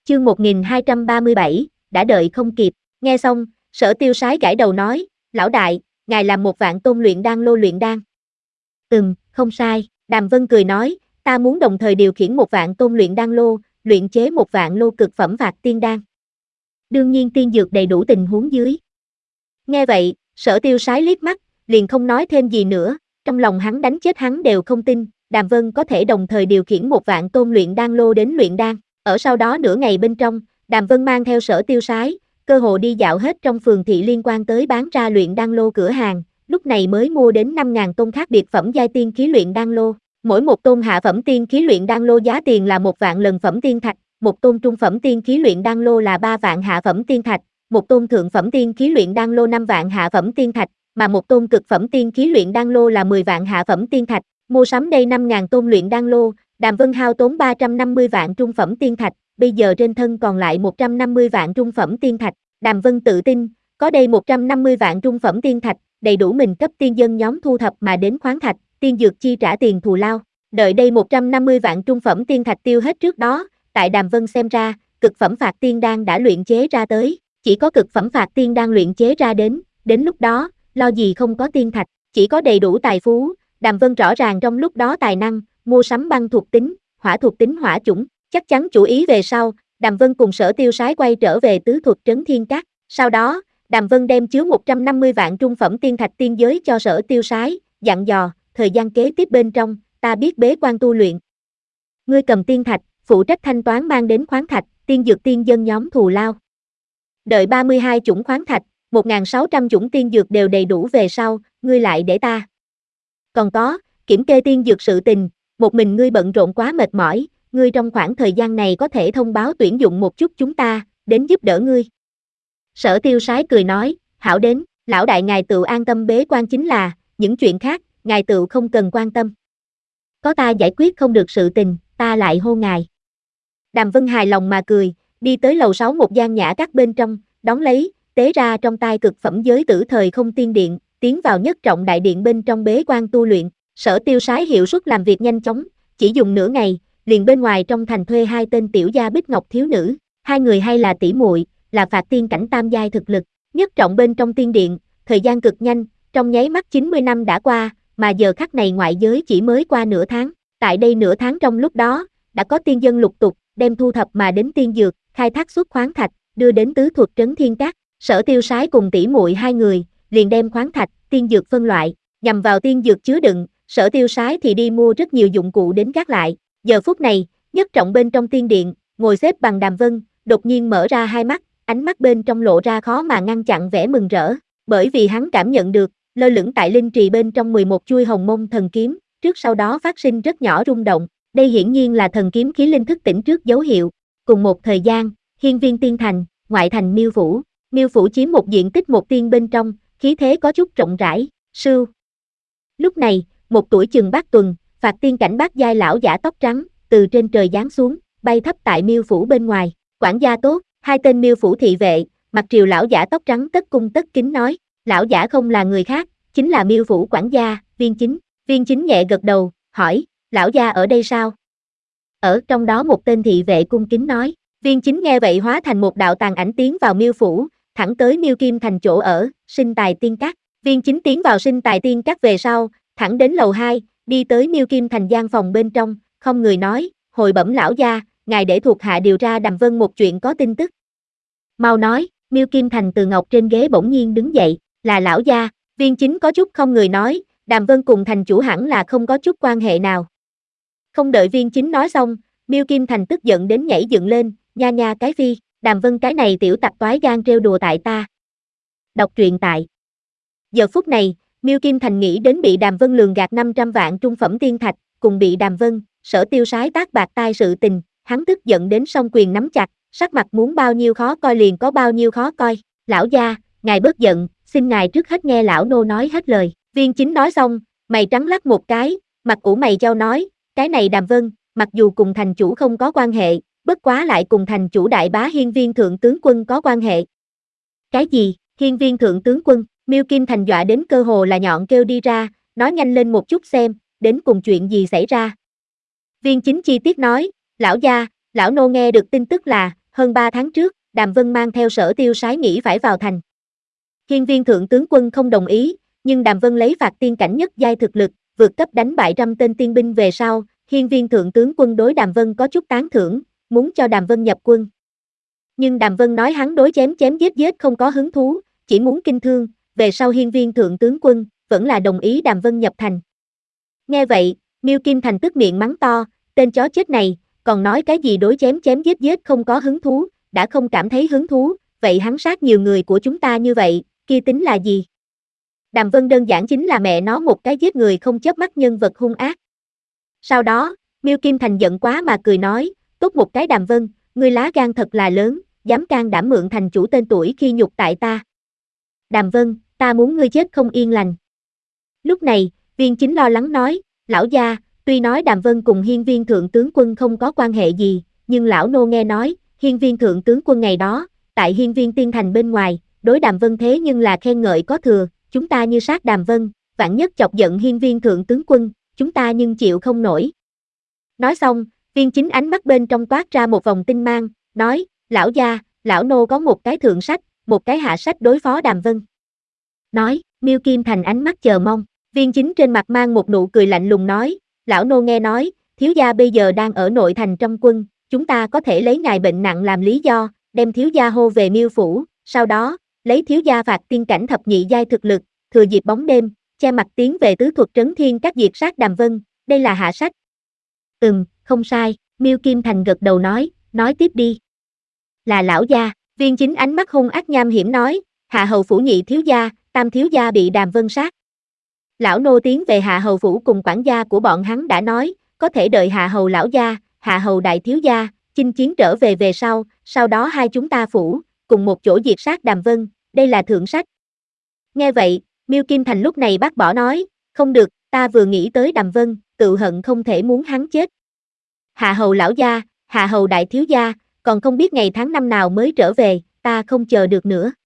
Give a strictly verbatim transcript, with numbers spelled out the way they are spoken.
Chương một nghìn hai trăm ba mươi bảy, đã đợi không kịp. Nghe xong, Sở Tiêu Sái gãi đầu nói, lão đại, ngài làm một vạn tôn luyện đan lô luyện đan. Ừm, không sai, Đàm Vân cười nói, ta muốn đồng thời điều khiển một vạn tôn luyện đan lô, luyện chế một vạn lô cực phẩm phạt tiên đan. Đương nhiên tiên dược đầy đủ tình huống dưới. Nghe vậy, Sở Tiêu Sái liếc mắt, liền không nói thêm gì nữa, trong lòng hắn đánh chết hắn đều không tin, Đàm Vân có thể đồng thời điều khiển một vạn tôn luyện đan lô đến luyện đan. Ở sau đó nửa ngày bên trong, Đàm Vân mang theo Sở Tiêu Sái, cơ hồ đi dạo hết trong phường thị liên quan tới bán ra luyện đan lô cửa hàng, lúc này mới mua đến năm nghìn tôn khác biệt phẩm giai tiên khí luyện đan lô. Mỗi một tôn hạ phẩm tiên khí luyện đan lô giá tiền là một vạn lần phẩm tiên thạch, một tôn trung phẩm tiên khí luyện đan lô là ba vạn hạ phẩm tiên thạch, một tôn thượng phẩm tiên khí luyện đan lô năm vạn hạ phẩm tiên thạch, mà một tôn cực phẩm tiên khí luyện đan lô là mười vạn hạ phẩm tiên thạch. Mua sắm đây năm nghìn tôn luyện đan lô, Đàm Vân hao tốn ba trăm năm mươi vạn trung phẩm tiên thạch, bây giờ trên thân còn lại một trăm năm mươi vạn trung phẩm tiên thạch. Đàm Vân tự tin, có đây một trăm năm mươi vạn trung phẩm tiên thạch, đầy đủ mình cấp tiên dân nhóm thu thập mà đến khoáng thạch, tiên dược chi trả tiền thù lao. Đợi đây một trăm năm mươi vạn trung phẩm tiên thạch tiêu hết trước đó, tại Đàm Vân xem ra, cực phẩm phạt tiên đan đã luyện chế ra tới, chỉ có cực phẩm phạt tiên đan luyện chế ra đến, đến lúc đó, lo gì không có tiên thạch, chỉ có đầy đủ tài phú, Đàm Vân rõ ràng trong lúc đó tài năng, mua sắm băng thuộc tính, hỏa thuộc tính hỏa chủng, chắc chắn chủ ý về sau, Đàm Vân cùng Sở Tiêu Sái quay trở về tứ thuật trấn Thiên Các, sau đó, Đàm Vân đem chứa một trăm năm mươi vạn trung phẩm tiên thạch tiên giới cho Sở Tiêu Sái, dặn dò, thời gian kế tiếp bên trong, ta biết bế quan tu luyện. Ngươi cầm tiên thạch, phụ trách thanh toán mang đến khoáng thạch, tiên dược tiên dân nhóm thù lao. Đợi ba mươi hai chủng khoáng thạch, một nghìn sáu trăm chủng tiên dược đều đầy đủ về sau, ngươi lại để ta. Còn có, kiểm kê tiên dược sự tình, một mình ngươi bận rộn quá mệt mỏi, ngươi trong khoảng thời gian này có thể thông báo tuyển dụng một chút chúng ta, đến giúp đỡ ngươi. Sở Tiêu Sái cười nói, hảo đến, lão đại ngài tự an tâm bế quan chính là, những chuyện khác, ngài tự không cần quan tâm. Có ta giải quyết không được sự tình, ta lại hô ngài. Đàm Vân hài lòng mà cười, đi tới lầu sáu một gian nhã các bên trong, đón lấy, tế ra trong tay cực phẩm giới tử thời không tiên điện, tiến vào nhất trọng đại điện bên trong bế quan tu luyện. Sở Tiêu Sái hiệu suất làm việc nhanh chóng, chỉ dùng nửa ngày, liền bên ngoài trong thành thuê hai tên tiểu gia bích ngọc thiếu nữ, hai người hay là tỷ muội, là phạt tiên cảnh tam giai thực lực, nhất trọng bên trong tiên điện, thời gian cực nhanh, trong nháy mắt chín mươi năm đã qua, mà giờ khắc này ngoại giới chỉ mới qua nửa tháng, tại đây nửa tháng trong lúc đó, đã có tiên dân lục tục, đem thu thập mà đến tiên dược, khai thác xuất khoáng thạch, đưa đến tứ thuật trấn Thiên Các. Sở Tiêu Sái cùng tỷ muội hai người, liền đem khoáng thạch, tiên dược phân loại, nhằm vào tiên dược chứa đựng, Sở Tiêu Sái thì đi mua rất nhiều dụng cụ đến gác lại. Giờ phút này, nhất trọng bên trong tiên điện, ngồi xếp bằng Đàm Vân, đột nhiên mở ra hai mắt, ánh mắt bên trong lộ ra khó mà ngăn chặn vẻ mừng rỡ, bởi vì hắn cảm nhận được, lơ lửng tại linh trì bên trong mười một chuôi hồng mông thần kiếm, trước sau đó phát sinh rất nhỏ rung động, đây hiển nhiên là thần kiếm khí linh thức tỉnh trước dấu hiệu. Cùng một thời gian, Hiên Viên Tiên Thành, ngoại thành Miêu Phủ, Miêu Phủ chiếm một diện tích một tiên bên trong, khí thế có chút rộng rãi, sưu. Lúc này, một tuổi chừng bát tuần, phạt tiên cảnh bát giai lão giả tóc trắng, từ trên trời giáng xuống, bay thấp tại Miêu Phủ bên ngoài, quản gia tốt, hai tên Miêu Phủ thị vệ, mặt triều lão giả tóc trắng tất cung tất kính nói, lão giả không là người khác, chính là Miêu Phủ quản gia, Viên Chính. Viên Chính nhẹ gật đầu, hỏi, lão gia ở đây sao? Ở trong đó một tên thị vệ cung kính nói, Viên Chính nghe vậy hóa thành một đạo tàn ảnh tiến vào Miêu Phủ, thẳng tới Miêu Kim Thành chỗ ở, Sinh Tài Tiên Các. Viên Chính tiến vào Sinh Tài Tiên Các về sau, thẳng đến lầu hai, đi tới Miêu Kim Thành gian phòng bên trong, không người nói, hồi bẩm lão gia, ngài để thuộc hạ điều tra Đàm Vân một chuyện có tin tức. Mau nói, Miêu Kim Thành từ ngọc trên ghế bỗng nhiên đứng dậy, là lão gia. Viên Chính có chút không người nói, Đàm Vân cùng thành chủ hẳn là không có chút quan hệ nào. Không đợi Viên Chính nói xong, Miêu Kim Thành tức giận đến nhảy dựng lên, nha nha cái phi, Đàm Vân cái này tiểu tặc toái gan trêu đùa tại ta. Đọc truyện tại. Giờ phút này, Miêu Kim Thành nghĩ đến bị Đàm Vân lường gạt năm trăm vạn trung phẩm tiên thạch, cùng bị Đàm Vân, Sở Tiêu Sái tác bạc tai sự tình, hắn tức giận đến song quyền nắm chặt, sắc mặt muốn bao nhiêu khó coi liền có bao nhiêu khó coi. Lão gia, ngài bớt giận, xin ngài trước hết nghe lão nô nói hết lời. Viên Chính nói xong, mày trắng lắc một cái, mặt ủ mày chau nói, cái này Đàm Vân, mặc dù cùng thành chủ không có quan hệ, bất quá lại cùng thành chủ đại bá Hiên Viên thượng tướng quân có quan hệ. Cái gì, Hiên Viên thượng tướng quân? Miêu Kim Thành dọa đến cơ hồ là nhọn kêu đi ra, nói nhanh lên một chút xem, đến cùng chuyện gì xảy ra. Viên Chính chi tiết nói, lão gia, lão nô nghe được tin tức là, hơn ba tháng trước, Đàm Vân mang theo Sở Tiêu Sái nghĩ phải vào thành. Hiên Viên thượng tướng quân không đồng ý, nhưng Đàm Vân lấy phạt tiên cảnh nhất giai thực lực, vượt cấp đánh bại trăm tên tiên binh về sau, Hiên Viên thượng tướng quân đối Đàm Vân có chút tán thưởng, muốn cho Đàm Vân nhập quân. Nhưng Đàm Vân nói hắn đối chém chém giết giết không có hứng thú, chỉ muốn kinh thương, về sau Hiên Viên thượng tướng quân vẫn là đồng ý Đàm Vân nhập thành. Nghe vậy, Miêu Kim Thành tức miệng mắng to, tên chó chết này, còn nói cái gì đối chém chém giết giết không có hứng thú, đã không cảm thấy hứng thú, vậy hắn sát nhiều người của chúng ta như vậy, kia tính là gì? Đàm Vân đơn giản chính là mẹ nó một cái giết người không chớp mắt nhân vật hung ác. Sau đó, Miêu Kim Thành giận quá mà cười nói, tốt một cái Đàm Vân, ngươi lá gan thật là lớn, dám can đảm mượn thành chủ tên tuổi khi nhục tại ta. Đàm Vân, ta muốn ngươi chết không yên lành. Lúc này, Viên Chính lo lắng nói, lão gia, tuy nói Đàm Vân cùng Hiên Viên thượng tướng quân không có quan hệ gì, nhưng lão nô nghe nói, Hiên Viên thượng tướng quân ngày đó, tại Hiên Viên Tiên Thành bên ngoài, đối Đàm Vân thế nhưng là khen ngợi có thừa, chúng ta như sát Đàm Vân, vạn nhất chọc giận Hiên Viên thượng tướng quân, chúng ta nhưng chịu không nổi. Nói xong, Viên Chính ánh mắt bên trong toát ra một vòng tinh mang, nói, lão gia, lão nô có một cái thượng sách, một cái hạ sách đối phó Đàm Vân. Nói, Miêu Kim Thành ánh mắt chờ mong, Viên Chính trên mặt mang một nụ cười lạnh lùng nói, lão nô nghe nói, thiếu gia bây giờ đang ở nội thành trong quân, chúng ta có thể lấy ngài bệnh nặng làm lý do, đem thiếu gia hô về Miêu phủ, sau đó, lấy thiếu gia phạt tiên cảnh thập nhị giai thực lực, thừa dịp bóng đêm, che mặt tiến về tứ thuật trấn thiên các diệt sát Đàm Vân, đây là hạ sách. Ừm, không sai, Miêu Kim Thành gật đầu nói, nói tiếp đi. Là lão gia, Viên Chính ánh mắt hung ác nham hiểm nói, hạ hầu phủ nhị thiếu gia, tam thiếu gia bị Đàm Vân sát. Lão nô tiến về hạ hầu phủ cùng quản gia của bọn hắn đã nói, có thể đợi hạ hầu lão gia, hạ hầu đại thiếu gia, chinh chiến trở về về sau, sau đó hai chúng ta phủ, cùng một chỗ diệt sát Đàm Vân, đây là thượng sách. Nghe vậy, Miêu Kim Thành lúc này bác bỏ nói, không được, ta vừa nghĩ tới Đàm Vân, tự hận không thể muốn hắn chết. Hạ hầu lão gia, hạ hầu đại thiếu gia, còn không biết ngày tháng năm nào mới trở về, ta không chờ được nữa.